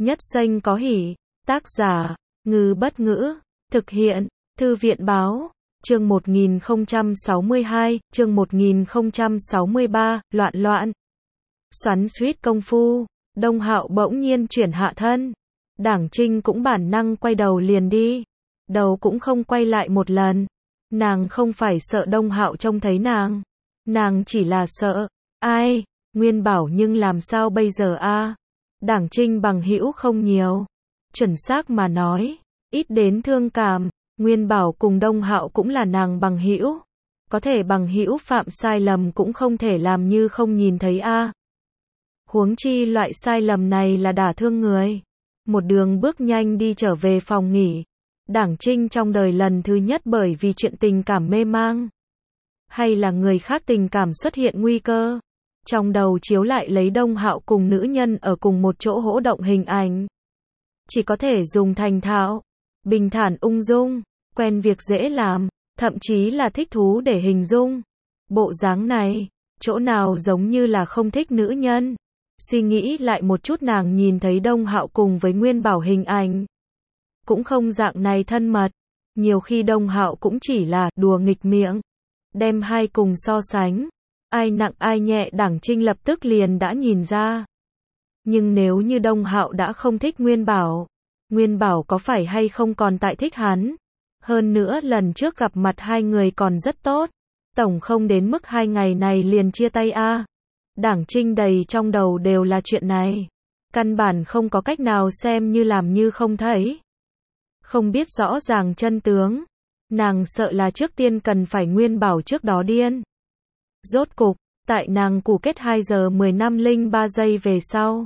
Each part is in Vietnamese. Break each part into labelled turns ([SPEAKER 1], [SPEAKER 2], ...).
[SPEAKER 1] Nhất Xanh có hỉ. Tác giả, Ngư Bất Ngữ. Thực hiện, Thư viện Báo. Chương 1062, chương 1063, loạn loạn. Xoắn xuýt công phu, Đông Hạo bỗng nhiên chuyển hạ thân. Đảng Trinh cũng bản năng quay đầu liền đi. Đầu cũng không quay lại một lần. Nàng không phải sợ Đông Hạo trông thấy nàng. Nàng chỉ là sợ. Ai? Nguyên Bảo nhưng làm sao bây giờ a? Đảng Trinh bằng hữu không nhiều. Chuẩn xác mà nói, ít đến thương cảm. Nguyên Bảo cùng Đông Hạo cũng là nàng bằng hữu. Có thể bằng hữu phạm sai lầm cũng không thể làm như không nhìn thấy a. Huống chi loại sai lầm này là đả thương người. Một đường bước nhanh đi trở về phòng nghỉ. Đảng Trinh trong đời lần thứ nhất bởi vì chuyện tình cảm mê mang. Hay là người khác tình cảm xuất hiện nguy cơ. Trong đầu chiếu lại lấy Đông Hạo cùng nữ nhân ở cùng một chỗ hỗ động hình ảnh. Chỉ có thể dùng thành thạo, bình thản ung dung, quen việc dễ làm, thậm chí là thích thú để hình dung. Bộ dáng này, chỗ nào giống như là không thích nữ nhân. Suy nghĩ lại một chút nàng nhìn thấy Đông Hạo cùng với Nguyên Bảo hình ảnh. Cũng không dạng này thân mật. Nhiều khi Đông Hạo cũng chỉ là đùa nghịch miệng. Đem hai cùng so sánh. Ai nặng ai nhẹ Đảng Trinh lập tức liền đã nhìn ra. Nhưng nếu như Đông Hạo đã không thích Nguyên Bảo, Nguyên Bảo có phải hay không còn tại thích hắn? Hơn nữa lần trước gặp mặt hai người còn rất tốt. Tổng không đến mức 2 ngày này liền chia tay a. Đảng Trinh đầy trong đầu đều là chuyện này. Căn bản không có cách nào xem như làm như không thấy. Không biết rõ ràng chân tướng. Nàng sợ là trước tiên cần phải Nguyên Bảo trước đó điên. Rốt cục, tại nàng củ kết 2 giờ 10 năm 03 giây về sau.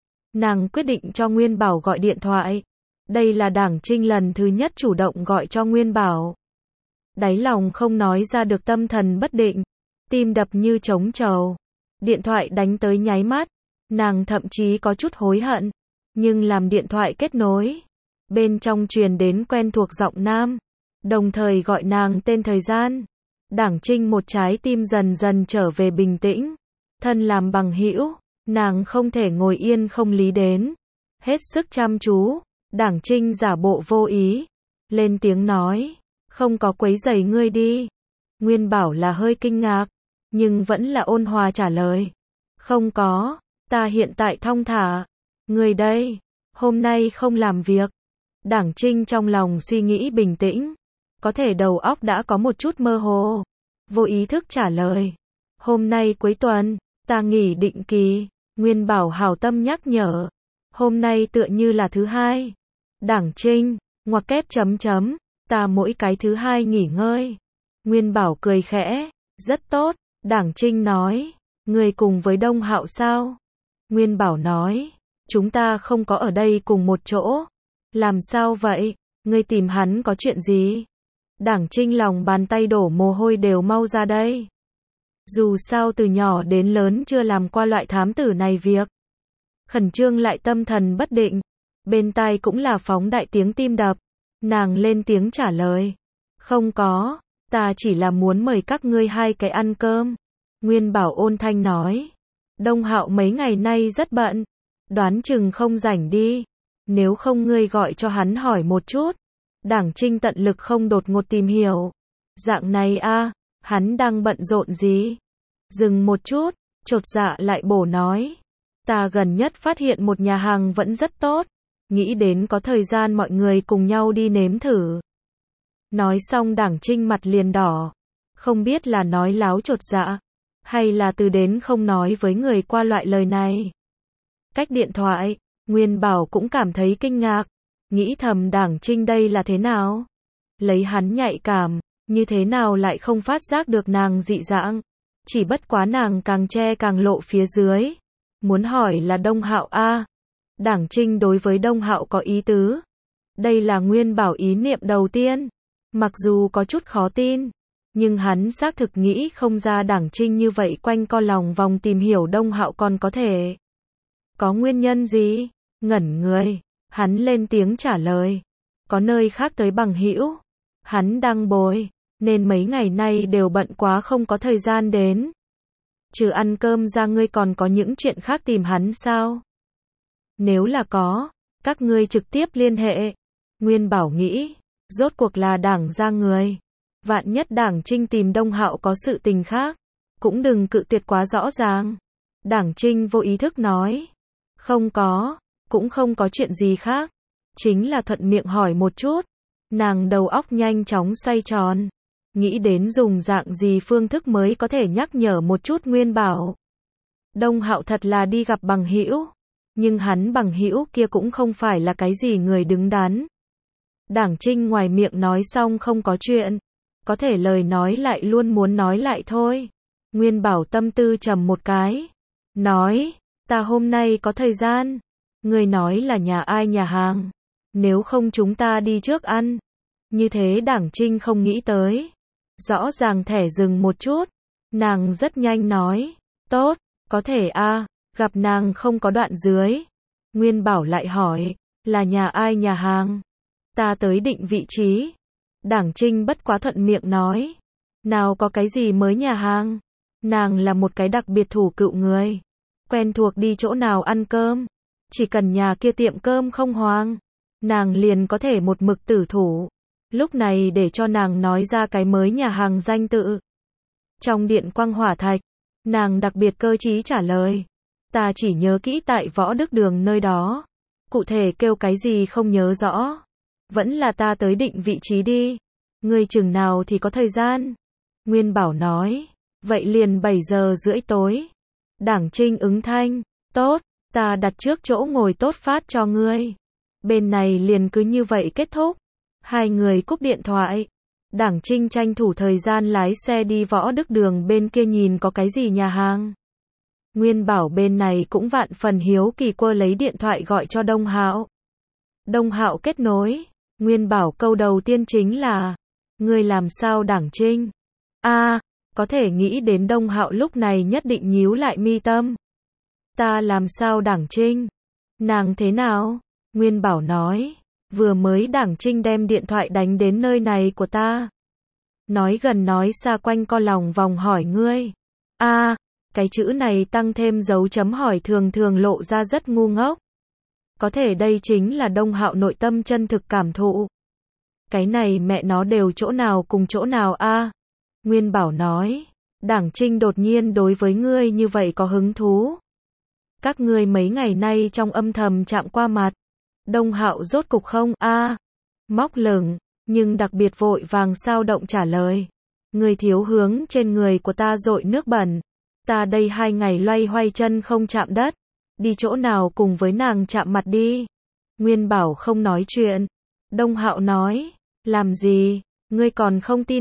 [SPEAKER 1] Nàng quyết định cho Nguyên Bảo gọi điện thoại. Đây là Đảng Trinh lần thứ nhất chủ động gọi cho Nguyên Bảo. Đáy lòng không nói ra được tâm thần bất định. Tim đập như trống trầu. Điện thoại đánh tới nháy mắt. Nàng thậm chí có chút hối hận. Nhưng làm điện thoại kết nối. Bên trong truyền đến quen thuộc giọng nam. Đồng thời gọi nàng tên thời gian. Đảng Trinh một trái tim dần dần trở về bình tĩnh. Thân làm bằng hữu, nàng không thể ngồi yên không lý đến. Hết sức chăm chú, Đảng Trinh giả bộ vô ý. Lên tiếng nói, không có quấy rầy ngươi đi. Nguyên Bảo là hơi kinh ngạc, nhưng vẫn là ôn hòa trả lời. Không có, ta hiện tại thong thả. Ngươi đây, hôm nay không làm việc. Đảng Trinh trong lòng suy nghĩ bình tĩnh. Có thể đầu óc đã có một chút mơ hồ. Vô ý thức trả lời. Hôm nay cuối tuần, ta nghỉ định kỳ. Nguyên Bảo hảo tâm nhắc nhở. Hôm nay tựa như là thứ hai. Đảng Trinh, ngoặc kép chấm chấm. Ta mỗi cái thứ hai nghỉ ngơi. Nguyên Bảo cười khẽ. Rất tốt. Đảng Trinh nói. Người cùng với Đông Hạo sao? Nguyên Bảo nói. Chúng ta không có ở đây cùng một chỗ. Làm sao vậy? Ngươi tìm hắn có chuyện gì? Đảng Trinh lòng bàn tay đổ mồ hôi đều mau ra đây. Dù sao từ nhỏ đến lớn chưa làm qua loại thám tử này việc. Khẩn trương lại tâm thần bất định. Bên tai cũng là phóng đại tiếng tim đập. Nàng lên tiếng trả lời. Không có, ta chỉ là muốn mời các ngươi hai cái ăn cơm. Nguyên Bảo ôn thanh nói. Đông Hạo mấy ngày nay rất bận. Đoán chừng không rảnh đi. Nếu không ngươi gọi cho hắn hỏi một chút. Đảng Trinh tận lực không đột ngột tìm hiểu. Dạng này a, hắn đang bận rộn gì? Dừng một chút, chột dạ lại bổ nói. Ta gần nhất phát hiện một nhà hàng vẫn rất tốt. Nghĩ đến có thời gian mọi người cùng nhau đi nếm thử. Nói xong Đảng Trinh mặt liền đỏ. Không biết là nói láo chột dạ. Hay là từ đến không nói với người qua loại lời này. Cách điện thoại, Nguyên Bảo cũng cảm thấy kinh ngạc. Nghĩ thầm Đảng Trinh đây là thế nào? Lấy hắn nhạy cảm, như thế nào lại không phát giác được nàng dị dạng? Chỉ bất quá nàng càng che càng lộ phía dưới. Muốn hỏi là Đông Hạo a. Đảng Trinh đối với Đông Hạo có ý tứ. Đây là Nguyên Bảo ý niệm đầu tiên. Mặc dù có chút khó tin, nhưng hắn xác thực nghĩ không ra Đảng Trinh như vậy quanh co lòng vòng tìm hiểu Đông Hạo còn có thể. Có nguyên nhân gì? Ngẩn người. Hắn lên tiếng trả lời. Có nơi khác tới bằng hữu. Hắn đang bồi. Nên mấy ngày nay đều bận quá không có thời gian đến. Trừ ăn cơm ra ngươi còn có những chuyện khác tìm hắn sao? Nếu là có, các ngươi trực tiếp liên hệ. Nguyên Bảo nghĩ, rốt cuộc là Đảng ra người. Vạn nhất Đảng Trinh tìm Đông Hạo có sự tình khác, cũng đừng cự tuyệt quá rõ ràng. Đảng Trinh vô ý thức nói, không có, cũng không có chuyện gì khác, chính là thuận miệng hỏi một chút. Nàng đầu óc nhanh chóng xoay tròn, nghĩ đến dùng dạng gì phương thức mới có thể nhắc nhở một chút Nguyên Bảo. Đông Hạo thật là đi gặp bằng hữu, nhưng hắn bằng hữu kia cũng không phải là cái gì người đứng đắn. Đảng Trinh ngoài miệng nói xong không có chuyện, có thể lời nói lại luôn muốn nói lại thôi. Nguyên Bảo tâm tư trầm một cái, nói, ta hôm nay có thời gian. Người nói là nhà ai nhà hàng, nếu không chúng ta đi trước ăn. Như thế Đảng Trinh không nghĩ tới. Rõ ràng thẻ dừng một chút, nàng rất nhanh nói, tốt, có thể a. Gặp nàng không có đoạn dưới. Nguyên Bảo lại hỏi, là nhà ai nhà hàng? Ta tới định vị trí. Đảng Trinh bất quá thuận miệng nói, nào có cái gì mới nhà hàng. Nàng là một cái đặc biệt thủ cựu người, quen thuộc đi chỗ nào ăn cơm, chỉ cần nhà kia tiệm cơm không hoang, nàng liền có thể một mực tử thủ. Lúc này để cho nàng nói ra cái mới nhà hàng danh tự. Trong điện Quang Hỏa Thạch, nàng đặc biệt cơ trí trả lời, ta chỉ nhớ kỹ tại Võ Đức Đường nơi đó, cụ thể kêu cái gì không nhớ rõ. Vẫn là ta tới định vị trí đi, ngươi chừng nào thì có thời gian. Nguyên Bảo nói, vậy liền 7 giờ rưỡi tối. Đảng Trinh ứng thanh, tốt, ta đặt trước chỗ ngồi tốt phát cho ngươi. Bên này liền cứ như vậy kết thúc. Hai người cúp điện thoại. Đảng Trinh tranh thủ thời gian lái xe đi Võ Đức Đường bên kia nhìn có cái gì nhà hàng. Nguyên Bảo bên này cũng vạn phần hiếu kỳ quơ lấy điện thoại gọi cho Đông Hạo. Đông Hạo kết nối. Nguyên Bảo câu đầu tiên chính là, ngươi làm sao Đảng Trinh? Có thể nghĩ đến Đông Hạo lúc này nhất định nhíu lại mi tâm. Ta làm sao Đảng Trinh? Nàng thế nào? Nguyên Bảo nói, vừa mới Đảng Trinh đem điện thoại đánh đến nơi này của ta. Nói gần nói xa quanh co lòng vòng hỏi ngươi. Cái chữ này tăng thêm dấu chấm hỏi thường thường lộ ra rất ngu ngốc. Có thể đây chính là Đông Hạo nội tâm chân thực cảm thụ. Cái này mẹ nó đều chỗ nào cùng chỗ nào a? Nguyên Bảo nói, Đảng Trinh đột nhiên đối với ngươi như vậy có hứng thú. Các ngươi mấy ngày nay trong âm thầm chạm qua mặt. Đông Hạo rốt cục không móc lửng, nhưng đặc biệt vội vàng sao động trả lời. Ngươi thiếu hướng trên người của ta dội nước bẩn. Ta đây 2 ngày loay hoay chân không chạm đất. Đi chỗ nào cùng với nàng chạm mặt đi. Nguyên Bảo không nói chuyện. Đông Hạo nói, làm gì, ngươi còn không tin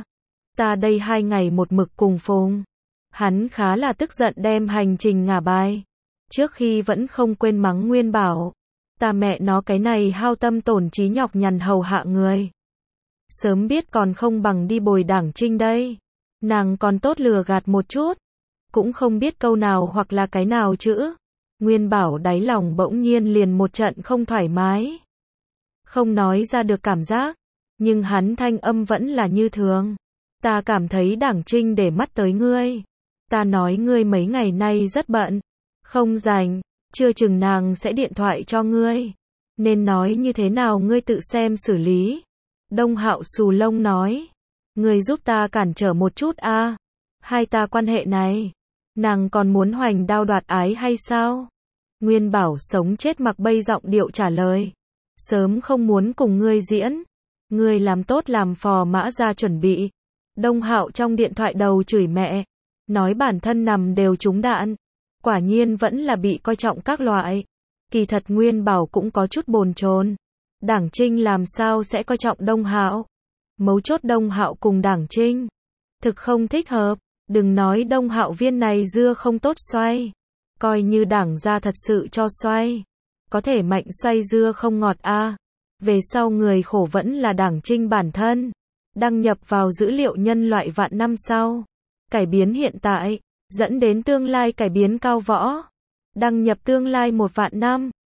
[SPEAKER 1] Ta đây 2 ngày một mực cùng Phùng. Hắn khá là tức giận đem hành trình ngả bài. Trước khi vẫn không quên mắng Nguyên Bảo. Ta mẹ nó cái này hao tâm tổn trí nhọc nhằn hầu hạ người. Sớm biết còn không bằng đi bồi Đảng Trinh đây. Nàng còn tốt lừa gạt một chút. Cũng không biết câu nào hoặc là cái nào chữ. Nguyên Bảo đáy lòng bỗng nhiên liền một trận không thoải mái. Không nói ra được cảm giác. Nhưng hắn thanh âm vẫn là như thường. Ta cảm thấy Đảng Trinh để mắt tới ngươi. Ta nói ngươi mấy ngày nay rất bận. Không rảnh, chưa chừng nàng sẽ điện thoại cho ngươi. Nên nói như thế nào ngươi tự xem xử lý. Đông Hạo xù lông nói. Ngươi giúp ta cản trở một chút hai ta quan hệ này. Nàng còn muốn hoành đao đoạt ái hay sao? Nguyên Bảo sống chết mặc bay giọng điệu trả lời. Sớm không muốn cùng ngươi diễn. Ngươi làm tốt làm phò mã ra chuẩn bị. Đông Hạo trong điện thoại đầu chửi mẹ. Nói bản thân nằm đều trúng đạn. Quả nhiên vẫn là bị coi trọng các loại. Kỳ thật Nguyên Bảo cũng có chút bồn chồn. Đảng Trinh làm sao sẽ coi trọng Đông Hạo? Mấu chốt Đông Hạo cùng Đảng Trinh. Thực không thích hợp. Đừng nói Đông Hạo viên này dưa không tốt xoay. Coi như Đảng ra thật sự cho xoay. Có thể mạnh xoay dưa không ngọt Về sau người khổ vẫn là Đảng Trinh bản thân. Đăng nhập vào dữ liệu nhân loại vạn năm sau. Cải biến hiện tại. Dẫn đến tương lai cải biến cao võ. Đăng nhập tương lai 1 vạn năm.